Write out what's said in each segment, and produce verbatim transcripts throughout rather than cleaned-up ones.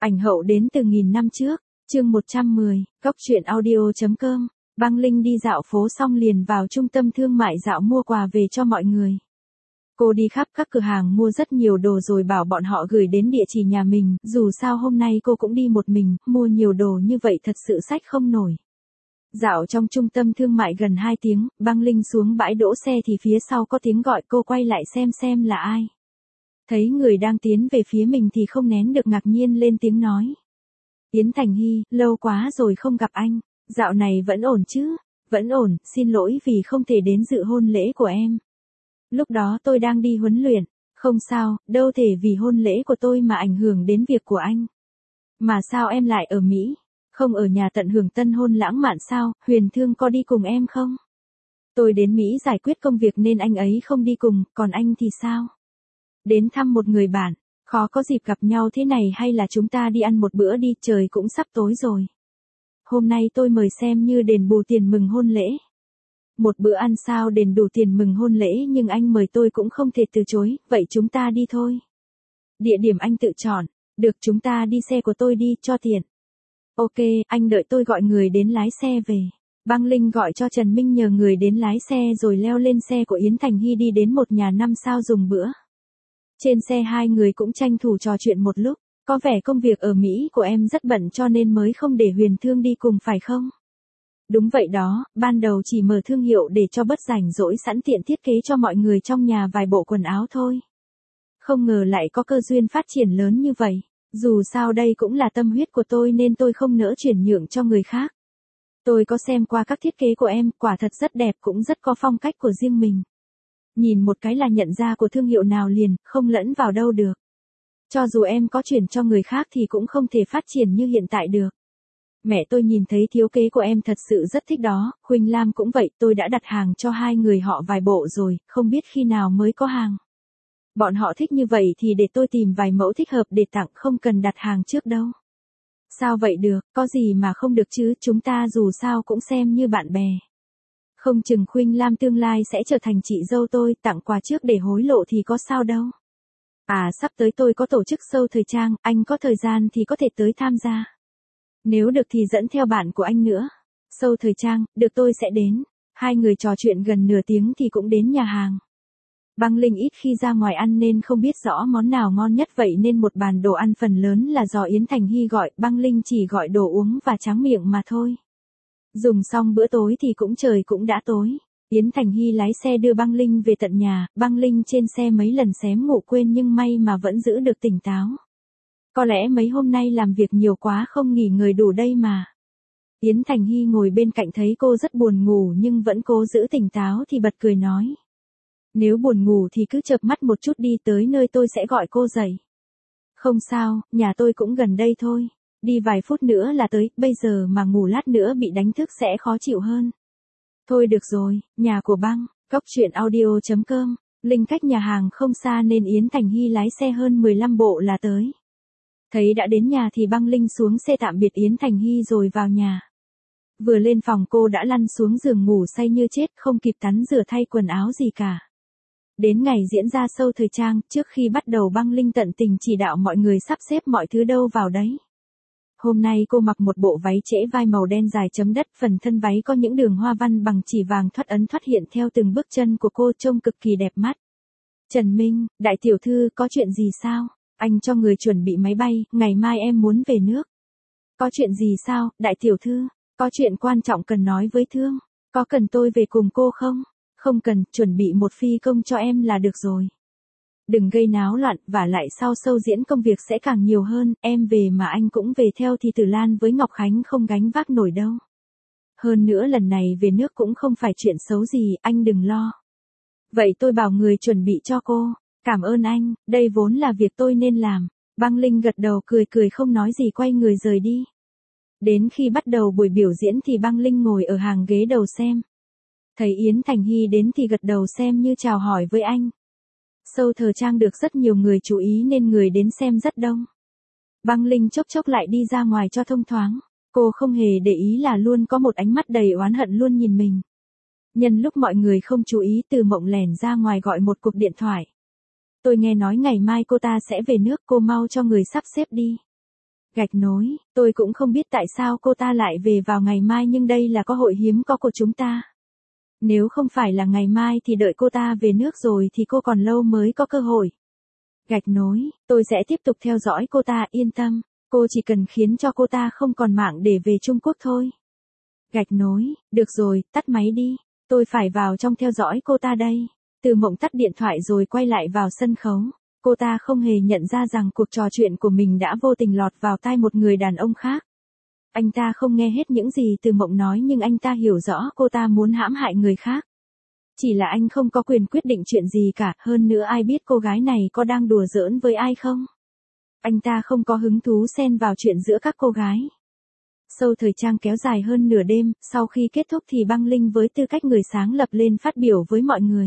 Ảnh hậu đến từ nghìn năm trước, chương một trăm mười, góc truyện audio chấm com. Băng Linh đi dạo phố xong liền vào trung tâm thương mại dạo mua quà về cho mọi người. Cô đi khắp các cửa hàng mua rất nhiều đồ rồi bảo bọn họ gửi đến địa chỉ nhà mình, dù sao hôm nay cô cũng đi một mình, mua nhiều đồ như vậy thật sự xách không nổi. Dạo trong trung tâm thương mại gần hai tiếng, Băng Linh xuống bãi đỗ xe thì phía sau có tiếng gọi, cô quay lại xem xem là ai. Thấy người đang tiến về phía mình thì không nén được ngạc nhiên lên tiếng nói. Yến Thành Hy, lâu quá rồi không gặp anh, dạo này vẫn ổn chứ? Vẫn ổn, xin lỗi vì không thể đến dự hôn lễ của em. Lúc đó tôi đang đi huấn luyện, không sao, đâu thể vì hôn lễ của tôi mà ảnh hưởng đến việc của anh. Mà sao em lại ở Mỹ, không ở nhà tận hưởng tân hôn lãng mạn sao, Huyền Thương có đi cùng em không? Tôi đến Mỹ giải quyết công việc nên anh ấy không đi cùng, còn anh thì sao? Đến thăm một người bạn, khó có dịp gặp nhau thế này hay là chúng ta đi ăn một bữa đi, trời cũng sắp tối rồi. Hôm nay tôi mời xem như đền bù tiền mừng hôn lễ. Một bữa ăn sao đền đủ tiền mừng hôn lễ nhưng anh mời tôi cũng không thể từ chối, vậy chúng ta đi thôi. Địa điểm anh tự chọn, được chúng ta đi xe của tôi đi, cho tiện. Ok, anh đợi tôi gọi người đến lái xe về. Băng Linh gọi cho Trần Minh nhờ người đến lái xe rồi leo lên xe của Yến Thành Hy đi đến một nhà năm sao dùng bữa. Trên xe hai người cũng tranh thủ trò chuyện một lúc, có vẻ công việc ở Mỹ của em rất bận cho nên mới không để Huyền Thương đi cùng phải không? Đúng vậy đó, ban đầu chỉ mở thương hiệu để cho bớt rảnh rỗi sẵn tiện thiết kế cho mọi người trong nhà vài bộ quần áo thôi. Không ngờ lại có cơ duyên phát triển lớn như vậy, dù sao đây cũng là tâm huyết của tôi nên tôi không nỡ chuyển nhượng cho người khác. Tôi có xem qua các thiết kế của em, quả thật rất đẹp cũng rất có phong cách của riêng mình. Nhìn một cái là nhận ra của thương hiệu nào liền, không lẫn vào đâu được. Cho dù em có chuyển cho người khác thì cũng không thể phát triển như hiện tại được. Mẹ tôi nhìn thấy thiếu kế của em thật sự rất thích đó, Huỳnh Lam cũng vậy, tôi đã đặt hàng cho hai người họ vài bộ rồi, không biết khi nào mới có hàng. Bọn họ thích như vậy thì để tôi tìm vài mẫu thích hợp để tặng, không cần đặt hàng trước đâu. Sao vậy được, có gì mà không được chứ, chúng ta dù sao cũng xem như bạn bè. Không chừng Huỳnh Lam tương lai sẽ trở thành chị dâu tôi, tặng quà trước để hối lộ thì có sao đâu. À, sắp tới tôi có tổ chức show thời trang, anh có thời gian thì có thể tới tham gia. Nếu được thì dẫn theo bạn của anh nữa. Show thời trang, được tôi sẽ đến. Hai người trò chuyện gần nửa tiếng thì cũng đến nhà hàng. Băng Linh ít khi ra ngoài ăn nên không biết rõ món nào ngon nhất vậy nên một bàn đồ ăn phần lớn là do Yến Thành Hy gọi, Băng Linh chỉ gọi đồ uống và tráng miệng mà thôi. Dùng xong bữa tối thì cũng trời cũng đã tối. Yến Thành Hy lái xe đưa Băng Linh về tận nhà, Băng Linh trên xe mấy lần xém ngủ quên nhưng may mà vẫn giữ được tỉnh táo. Có lẽ mấy hôm nay làm việc nhiều quá không nghỉ ngơi đủ đây mà. Yến Thành Hy ngồi bên cạnh thấy cô rất buồn ngủ nhưng vẫn cố giữ tỉnh táo thì bật cười nói. Nếu buồn ngủ thì cứ chợp mắt một chút đi, tới nơi tôi sẽ gọi cô dậy. Không sao, nhà tôi cũng gần đây thôi. Đi vài phút nữa là tới, bây giờ mà ngủ lát nữa bị đánh thức sẽ khó chịu hơn. Thôi được rồi, nhà của Băng, góc truyện audio chấm com, Linh cách nhà hàng không xa nên Yến Thành Hy lái xe hơn mười lăm bộ là tới. Thấy đã đến nhà thì Băng Linh xuống xe tạm biệt Yến Thành Hy rồi vào nhà. Vừa lên phòng cô đã lăn xuống giường ngủ say như chết, không kịp tắm rửa thay quần áo gì cả. Đến ngày diễn ra show thời trang, trước khi bắt đầu Băng Linh tận tình chỉ đạo mọi người sắp xếp mọi thứ đâu vào đấy. Hôm nay cô mặc một bộ váy trễ vai màu đen dài chấm đất, phần thân váy có những đường hoa văn bằng chỉ vàng thoát ấn thoát hiện theo từng bước chân của cô trông cực kỳ đẹp mắt. Trần Minh, đại tiểu thư, có chuyện gì sao? Anh cho người chuẩn bị máy bay, ngày mai em muốn về nước. Có chuyện gì sao, đại tiểu thư? Có chuyện quan trọng cần nói với Thương. Có cần tôi về cùng cô không? Không cần, chuẩn bị một phi công cho em là được rồi. Đừng gây náo loạn, vả lại sau show diễn công việc sẽ càng nhiều hơn, em về mà anh cũng về theo thì Tử Lan với Ngọc Khánh không gánh vác nổi đâu. Hơn nữa lần này về nước cũng không phải chuyện xấu gì, anh đừng lo. Vậy tôi bảo người chuẩn bị cho cô. Cảm ơn anh, đây vốn là việc tôi nên làm. Băng Linh gật đầu cười cười không nói gì quay người rời đi. Đến khi bắt đầu buổi biểu diễn thì Băng Linh ngồi ở hàng ghế đầu xem. Thấy Yến Thành Hy đến thì gật đầu xem như chào hỏi với anh. Show thời trang được rất nhiều người chú ý nên người đến xem rất đông. Băng Linh chốc chốc lại đi ra ngoài cho thông thoáng. Cô không hề để ý là luôn có một ánh mắt đầy oán hận luôn nhìn mình. Nhân lúc mọi người không chú ý, Từ Mộng lẻn ra ngoài gọi một cuộc điện thoại. Tôi nghe nói ngày mai cô ta sẽ về nước, cô mau cho người sắp xếp đi. Gạch nối, tôi cũng không biết tại sao cô ta lại về vào ngày mai nhưng đây là cơ hội hiếm có của chúng ta. Nếu không phải là ngày mai thì đợi cô ta về nước rồi thì cô còn lâu mới có cơ hội. Gạch nối, tôi sẽ tiếp tục theo dõi cô ta, yên tâm, cô chỉ cần khiến cho cô ta không còn mạng để về Trung Quốc thôi. Gạch nối, được rồi, tắt máy đi, tôi phải vào trong theo dõi cô ta đây. Từ Mộng tắt điện thoại rồi quay lại vào sân khấu. Cô ta không hề nhận ra rằng cuộc trò chuyện của mình đã vô tình lọt vào tai một người đàn ông khác. Anh ta không nghe hết những gì Từ Mộng nói nhưng anh ta hiểu rõ cô ta muốn hãm hại người khác. Chỉ là anh không có quyền quyết định chuyện gì cả, hơn nữa ai biết cô gái này có đang đùa giỡn với ai không. Anh ta không có hứng thú xen vào chuyện giữa các cô gái. Show thời trang kéo dài hơn nửa đêm, sau khi kết thúc thì Băng Linh với tư cách người sáng lập lên phát biểu với mọi người.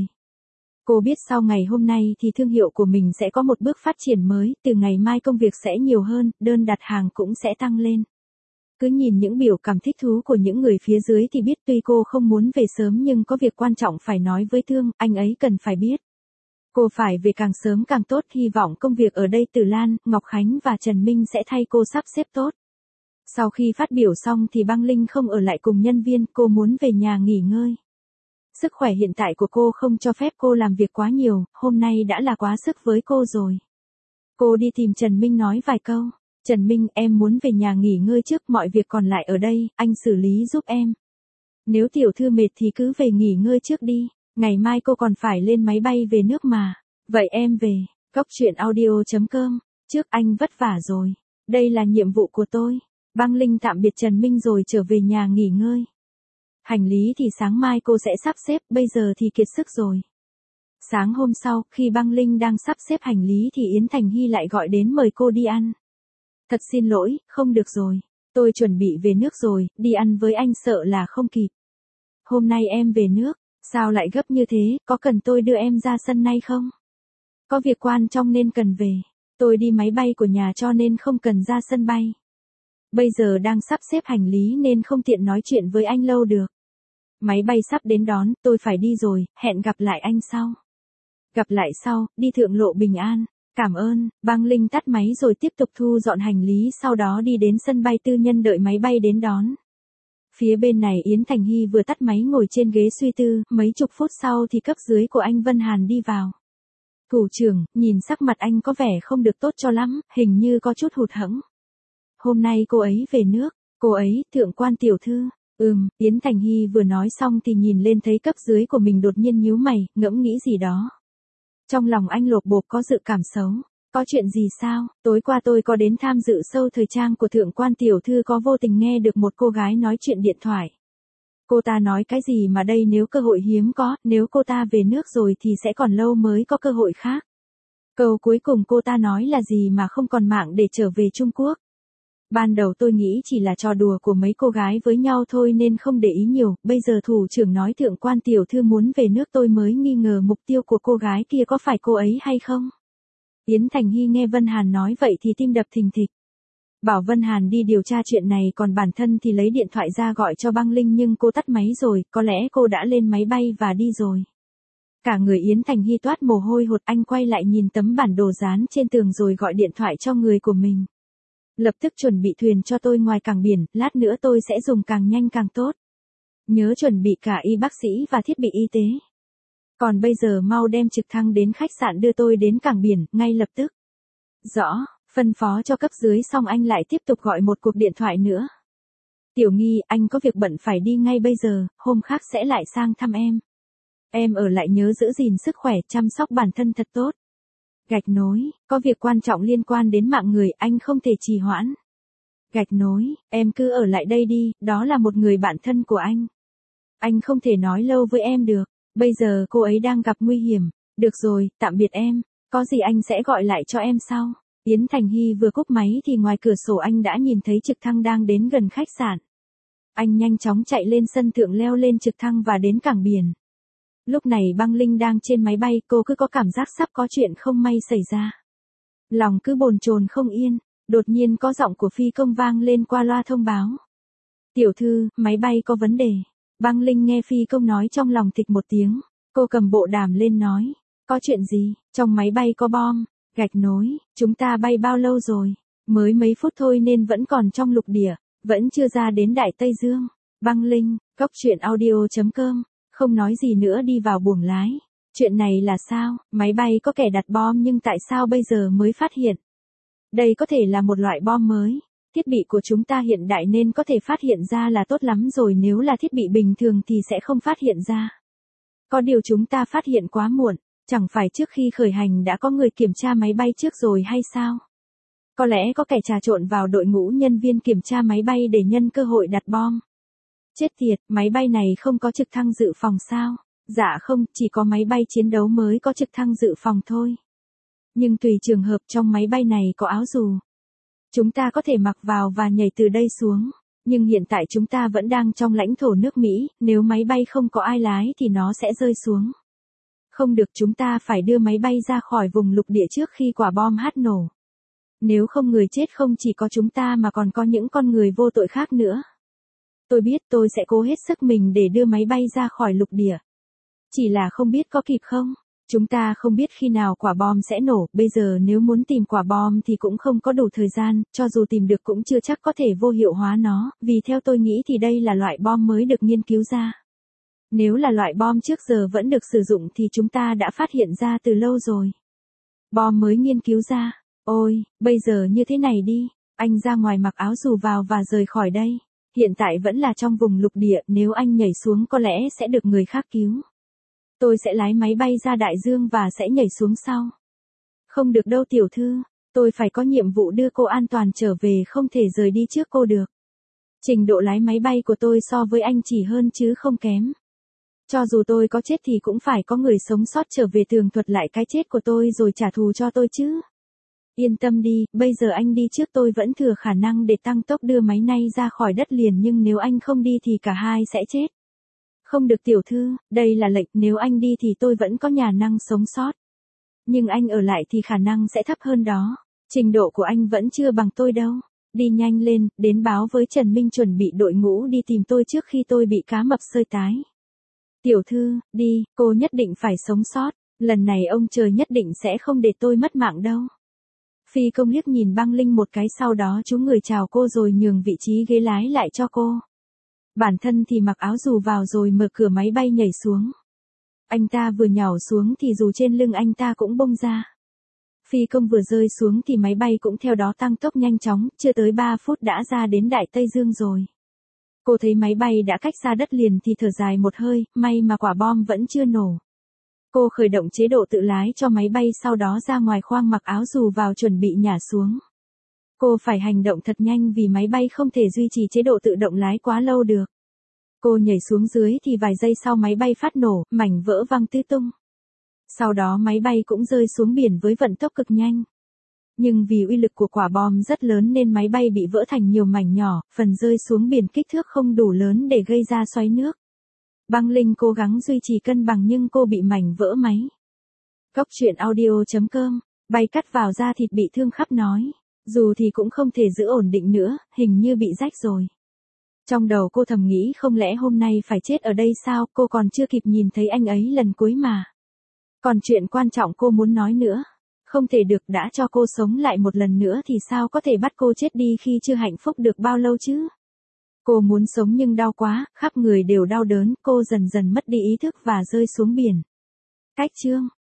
Cô biết sau ngày hôm nay thì thương hiệu của mình sẽ có một bước phát triển mới, từ ngày mai công việc sẽ nhiều hơn, đơn đặt hàng cũng sẽ tăng lên. Cứ nhìn những biểu cảm thích thú của những người phía dưới thì biết tuy cô không muốn về sớm nhưng có việc quan trọng phải nói với Thương, anh ấy cần phải biết. Cô phải về càng sớm càng tốt, hy vọng công việc ở đây Tử Lan, Ngọc Khánh và Trần Minh sẽ thay cô sắp xếp tốt. Sau khi phát biểu xong thì Băng Linh không ở lại cùng nhân viên, cô muốn về nhà nghỉ ngơi. Sức khỏe hiện tại của cô không cho phép cô làm việc quá nhiều, hôm nay đã là quá sức với cô rồi. Cô đi tìm Trần Minh nói vài câu. Trần Minh, em muốn về nhà nghỉ ngơi trước, mọi việc còn lại ở đây, anh xử lý giúp em. Nếu tiểu thư mệt thì cứ về nghỉ ngơi trước đi, ngày mai cô còn phải lên máy bay về nước mà. Vậy em về, Cốc Truyện Audio chấm com, trước anh vất vả rồi, đây là nhiệm vụ của tôi. Băng Linh tạm biệt Trần Minh rồi trở về nhà nghỉ ngơi. Hành lý thì sáng mai cô sẽ sắp xếp, bây giờ thì kiệt sức rồi. Sáng hôm sau, khi Băng Linh đang sắp xếp hành lý thì Yến Thành Hy lại gọi đến mời cô đi ăn. Thật xin lỗi, không được rồi. Tôi chuẩn bị về nước rồi, đi ăn với anh sợ là không kịp. Hôm nay em về nước, sao lại gấp như thế, có cần tôi đưa em ra sân nay không? Có việc quan trọng nên cần về. Tôi đi máy bay của nhà cho nên không cần ra sân bay. Bây giờ đang sắp xếp hành lý nên không tiện nói chuyện với anh lâu được. Máy bay sắp đến đón, tôi phải đi rồi, hẹn gặp lại anh sau. Gặp lại sau, đi thượng lộ bình an. Cảm ơn, Băng Linh tắt máy rồi tiếp tục thu dọn hành lý, sau đó đi đến sân bay tư nhân đợi máy bay đến đón. Phía bên này Yến Thành Hy vừa tắt máy ngồi trên ghế suy tư, mấy chục phút sau thì cấp dưới của anh Vân Hàn đi vào. Thủ trưởng, nhìn sắc mặt anh có vẻ không được tốt cho lắm, hình như có chút hụt hẫng. Hôm nay cô ấy về nước, cô ấy, thượng quan tiểu thư. Ừm, Yến Thành Hy vừa nói xong thì nhìn lên thấy cấp dưới của mình đột nhiên nhíu mày, ngẫm nghĩ gì đó. Trong lòng anh lột bột có dự cảm xấu. Có chuyện gì sao? Tối qua tôi có đến tham dự show thời trang của thượng quan tiểu thư, có vô tình nghe được một cô gái nói chuyện điện thoại. Cô ta nói cái gì mà đây, nếu cơ hội hiếm có, nếu cô ta về nước rồi thì sẽ còn lâu mới có cơ hội khác. Câu cuối cùng cô ta nói là gì mà không còn mạng để trở về Trung Quốc. Ban đầu tôi nghĩ chỉ là trò đùa của mấy cô gái với nhau thôi nên không để ý nhiều, bây giờ thủ trưởng nói thượng quan tiểu thư muốn về nước tôi mới nghi ngờ mục tiêu của cô gái kia có phải cô ấy hay không. Yến Thành Hy nghe Vân Hàn nói vậy thì tim đập thình thịch. Bảo Vân Hàn đi điều tra chuyện này, còn bản thân thì lấy điện thoại ra gọi cho Băng Linh nhưng cô tắt máy rồi, có lẽ cô đã lên máy bay và đi rồi. Cả người Yến Thành Hy toát mồ hôi hột, anh quay lại nhìn tấm bản đồ dán trên tường rồi gọi điện thoại cho người của mình. Lập tức chuẩn bị thuyền cho tôi ngoài cảng biển, lát nữa tôi sẽ dùng càng nhanh càng tốt. Nhớ chuẩn bị cả y bác sĩ và thiết bị y tế. Còn bây giờ mau đem trực thăng đến khách sạn đưa tôi đến cảng biển, ngay lập tức. Rõ, phân phó cho cấp dưới xong anh lại tiếp tục gọi một cuộc điện thoại nữa. Tiểu Nghi, anh có việc bận phải đi ngay bây giờ, hôm khác sẽ lại sang thăm em. Em ở lại nhớ giữ gìn sức khỏe, chăm sóc bản thân thật tốt. Gạch nối, có việc quan trọng liên quan đến mạng người, anh không thể trì hoãn. Gạch nối, em cứ ở lại đây đi, đó là một người bạn thân của anh. Anh không thể nói lâu với em được, bây giờ cô ấy đang gặp nguy hiểm. Được rồi, tạm biệt em, có gì anh sẽ gọi lại cho em sau. Yến Thành Hy vừa cúp máy thì ngoài cửa sổ anh đã nhìn thấy trực thăng đang đến gần khách sạn. Anh nhanh chóng chạy lên sân thượng, leo lên trực thăng và đến cảng biển. Lúc này Băng Linh đang trên máy bay, cô cứ có cảm giác sắp có chuyện không may xảy ra. Lòng cứ bồn chồn không yên, đột nhiên có giọng của phi công vang lên qua loa thông báo. Tiểu thư, máy bay có vấn đề. Băng Linh nghe phi công nói trong lòng thịch một tiếng, cô cầm bộ đàm lên nói. Có chuyện gì? Trong máy bay có bom. Gạch nối, chúng ta bay bao lâu rồi? Mới mấy phút thôi nên vẫn còn trong lục địa, vẫn chưa ra đến Đại Tây Dương. Băng Linh, cốc truyện audio.com, không nói gì nữa đi vào buồng lái. Chuyện này là sao, máy bay có kẻ đặt bom nhưng tại sao bây giờ mới phát hiện? Đây có thể là một loại bom mới. Thiết bị của chúng ta hiện đại nên có thể phát hiện ra là tốt lắm rồi, nếu là thiết bị bình thường thì sẽ không phát hiện ra. Có điều chúng ta phát hiện quá muộn, chẳng phải trước khi khởi hành đã có người kiểm tra máy bay trước rồi hay sao? Có lẽ có kẻ trà trộn vào đội ngũ nhân viên kiểm tra máy bay để nhân cơ hội đặt bom. Chết tiệt, máy bay này không có trực thăng dự phòng sao? Dạ không, chỉ có máy bay chiến đấu mới có trực thăng dự phòng thôi. Nhưng tùy trường hợp trong máy bay này có áo dù. Chúng ta có thể mặc vào và nhảy từ đây xuống. Nhưng hiện tại chúng ta vẫn đang trong lãnh thổ nước Mỹ, nếu máy bay không có ai lái thì nó sẽ rơi xuống. Không được, chúng ta phải đưa máy bay ra khỏi vùng lục địa trước khi quả bom hát nổ. Nếu không người chết không chỉ có chúng ta mà còn có những con người vô tội khác nữa. Tôi biết tôi sẽ cố hết sức mình để đưa máy bay ra khỏi lục địa. Chỉ là không biết có kịp không? Chúng ta không biết khi nào quả bom sẽ nổ, bây giờ nếu muốn tìm quả bom thì cũng không có đủ thời gian, cho dù tìm được cũng chưa chắc có thể vô hiệu hóa nó, vì theo tôi nghĩ thì đây là loại bom mới được nghiên cứu ra. Nếu là loại bom trước giờ vẫn được sử dụng thì chúng ta đã phát hiện ra từ lâu rồi. Bom mới nghiên cứu ra, ôi, bây giờ như thế này đi, anh ra ngoài mặc áo dù vào và rời khỏi đây. Hiện tại vẫn là trong vùng lục địa, nếu anh nhảy xuống có lẽ sẽ được người khác cứu. Tôi sẽ lái máy bay ra đại dương và sẽ nhảy xuống sau. Không được đâu tiểu thư, tôi phải có nhiệm vụ đưa cô an toàn trở về, không thể rời đi trước cô được. Trình độ lái máy bay của tôi so với anh chỉ hơn chứ không kém. Cho dù tôi có chết thì cũng phải có người sống sót trở về tường thuật lại cái chết của tôi rồi trả thù cho tôi chứ. Yên tâm đi, bây giờ anh đi trước, tôi vẫn thừa khả năng để tăng tốc đưa máy này ra khỏi đất liền, nhưng nếu anh không đi thì cả hai sẽ chết. Không được tiểu thư, đây là lệnh, nếu anh đi thì tôi vẫn có khả năng sống sót. Nhưng anh ở lại thì khả năng sẽ thấp hơn đó. Trình độ của anh vẫn chưa bằng tôi đâu. Đi nhanh lên, đến báo với Trần Minh chuẩn bị đội ngũ đi tìm tôi trước khi tôi bị cá mập xơi tái. Tiểu thư, đi, cô nhất định phải sống sót. Lần này ông trời nhất định sẽ không để tôi mất mạng đâu. Phi công liếc nhìn Băng Linh một cái, sau đó chú người chào cô rồi nhường vị trí ghế lái lại cho cô. Bản thân thì mặc áo dù vào rồi mở cửa máy bay nhảy xuống. Anh ta vừa nhảy xuống thì dù trên lưng anh ta cũng bung ra. Phi công vừa rơi xuống thì máy bay cũng theo đó tăng tốc nhanh chóng, chưa tới ba phút đã ra đến Đại Tây Dương rồi. Cô thấy máy bay đã cách xa đất liền thì thở dài một hơi, may mà quả bom vẫn chưa nổ. Cô khởi động chế độ tự lái cho máy bay, sau đó ra ngoài khoang mặc áo dù vào chuẩn bị nhả xuống. Cô phải hành động thật nhanh vì máy bay không thể duy trì chế độ tự động lái quá lâu được. Cô nhảy xuống dưới thì vài giây sau máy bay phát nổ, mảnh vỡ văng tứ tung. Sau đó máy bay cũng rơi xuống biển với vận tốc cực nhanh. Nhưng vì uy lực của quả bom rất lớn nên máy bay bị vỡ thành nhiều mảnh nhỏ, phần rơi xuống biển kích thước không đủ lớn để gây ra xoáy nước. Băng Linh cố gắng duy trì cân bằng nhưng cô bị mảnh vỡ máy. Cốc truyện audio.com, bay cắt vào da thịt bị thương khắp nói. Dù thì cũng không thể giữ ổn định nữa, hình như bị rách rồi. Trong đầu cô thầm nghĩ không lẽ hôm nay phải chết ở đây sao, cô còn chưa kịp nhìn thấy anh ấy lần cuối mà. Còn chuyện quan trọng cô muốn nói nữa. Không thể được, đã cho cô sống lại một lần nữa thì sao có thể bắt cô chết đi khi chưa hạnh phúc được bao lâu chứ. Cô muốn sống nhưng đau quá, khắp người đều đau đớn, cô dần dần mất đi ý thức và rơi xuống biển. Cách chương